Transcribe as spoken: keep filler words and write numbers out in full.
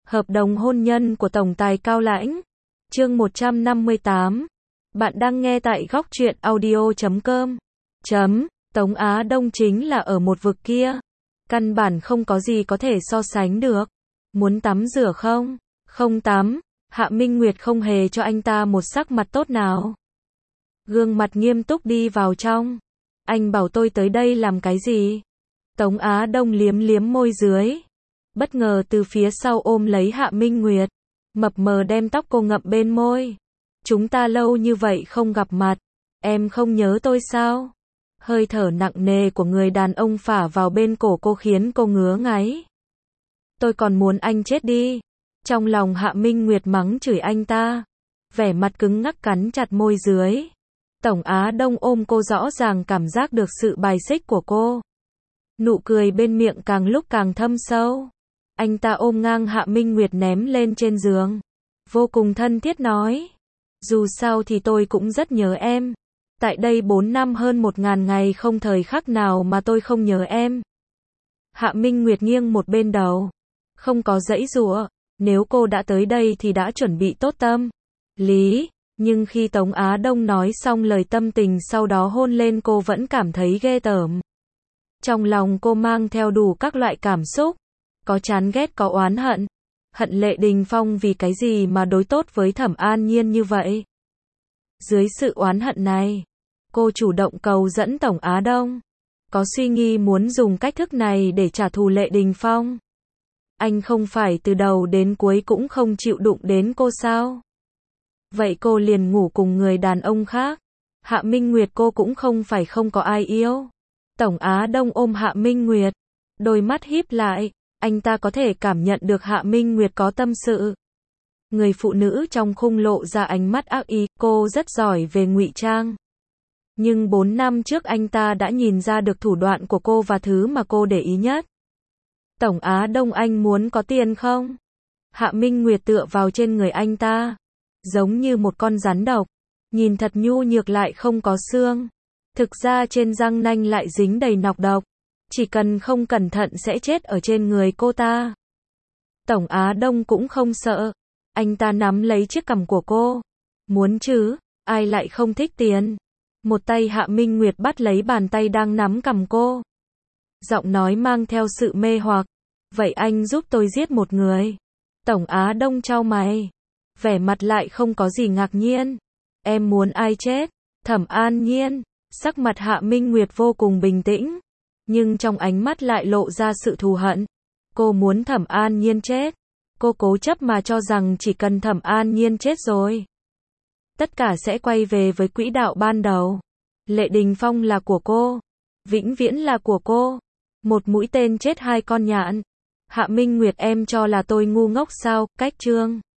Hợp đồng hôn nhân của tổng tài Cao Lãnh. Chương một trăm năm mươi tám. Bạn đang nghe tại góc truyện audio chấm com. Chấm, Tống Á Đông chính là ở một vực kia. Căn bản không có gì có thể so sánh được. Muốn tắm rửa không? Không tắm. Hạ Minh Nguyệt không hề cho anh ta một sắc mặt tốt nào. Gương mặt nghiêm túc đi vào trong. Anh bảo tôi tới đây làm cái gì? Tống Á Đông liếm liếm môi dưới. Bất ngờ từ phía sau ôm lấy Hạ Minh Nguyệt. Mập mờ đem tóc cô ngậm bên môi. Chúng ta lâu như vậy không gặp mặt. Em không nhớ tôi sao? Hơi thở nặng nề của người đàn ông phả vào bên cổ cô khiến cô ngứa ngáy. Tôi còn muốn anh chết đi. Trong lòng Hạ Minh Nguyệt mắng chửi anh ta. Vẻ mặt cứng ngắc cắn chặt môi dưới. Tổng Á Đông ôm cô rõ ràng cảm giác được sự bài xích của cô. Nụ cười bên miệng càng lúc càng thâm sâu. Anh ta ôm ngang Hạ Minh Nguyệt ném lên trên giường. Vô cùng thân thiết nói. Dù sao thì tôi cũng rất nhớ em. Tại đây bốn năm hơn một ngàn ngày không thời khắc nào mà tôi không nhớ em. Hạ Minh Nguyệt nghiêng một bên đầu. Không có giãy giụa. Nếu cô đã tới đây thì đã chuẩn bị tốt tâm lý. Nhưng khi Tống Á Đông nói xong lời tâm tình sau đó hôn lên cô vẫn cảm thấy ghê tởm. Trong lòng cô mang theo đủ các loại cảm xúc. Có chán ghét có oán hận. Hận Lệ Đình Phong vì cái gì mà đối tốt với Thẩm An Nhiên như vậy. Dưới sự oán hận này, cô chủ động cầu dẫn Tổng Á Đông. Có suy nghĩ muốn dùng cách thức này để trả thù Lệ Đình Phong. Anh không phải từ đầu đến cuối cũng không chịu đụng đến cô sao? Vậy cô liền ngủ cùng người đàn ông khác. Hạ Minh Nguyệt cô cũng không phải không có ai yêu. Tổng Á Đông ôm Hạ Minh Nguyệt. Đôi mắt híp lại. Anh ta có thể cảm nhận được Hạ Minh Nguyệt có tâm sự. Người phụ nữ trong khung lộ ra ánh mắt ác ý. Cô rất giỏi về ngụy trang. Nhưng bốn năm trước anh ta đã nhìn ra được thủ đoạn của cô và thứ mà cô để ý nhất. Tổng Á Đông anh muốn có tiền không? Hạ Minh Nguyệt tựa vào trên người anh ta. Giống như một con rắn độc. Nhìn thật nhu nhược lại không có xương. Thực ra trên răng nanh lại dính đầy nọc độc. Chỉ cần không cẩn thận sẽ chết ở trên người cô ta. Tổng Á Đông cũng không sợ. Anh ta nắm lấy chiếc cằm của cô. Muốn chứ, ai lại không thích tiền. Một tay Hạ Minh Nguyệt bắt lấy bàn tay đang nắm cằm cô. Giọng nói mang theo sự mê hoặc. Vậy anh giúp tôi giết một người. Tổng Á Đông chau mày. Vẻ mặt lại không có gì ngạc nhiên. Em muốn ai chết? Thẩm An Nhiên. Sắc mặt Hạ Minh Nguyệt vô cùng bình tĩnh. Nhưng trong ánh mắt lại lộ ra sự thù hận. Cô muốn Thẩm An Nhiên chết. Cô cố chấp mà cho rằng chỉ cần Thẩm An Nhiên chết rồi. Tất cả sẽ quay về với quỹ đạo ban đầu. Lệ Đình Phong là của cô. Vĩnh viễn là của cô. Một mũi tên chết hai con nhạn. Hạ Minh Nguyệt em cho là tôi ngu ngốc sao? Cách chương.